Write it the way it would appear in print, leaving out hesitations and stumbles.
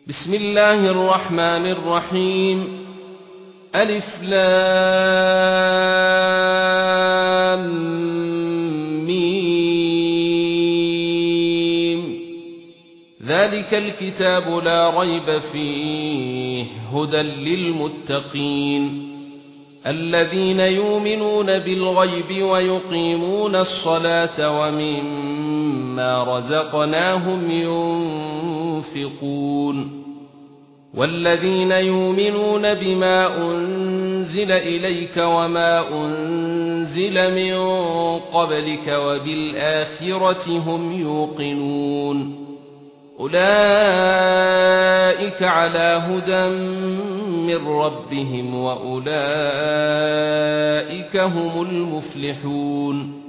بسم الله الرحمن الرحيم. ألف لام ميم. ذلك الكتاب لا ريب فيه هدى للمتقين الذين يؤمنون بالغيب ويقيمون الصلاة ومما رزقناهم ينفقون والذين يؤمنون بما أنزل إليك وما أنزل من قبلك وبالآخرة هم يوقنون أولئك على هدى من ربهم وأولئك هم المفلحون.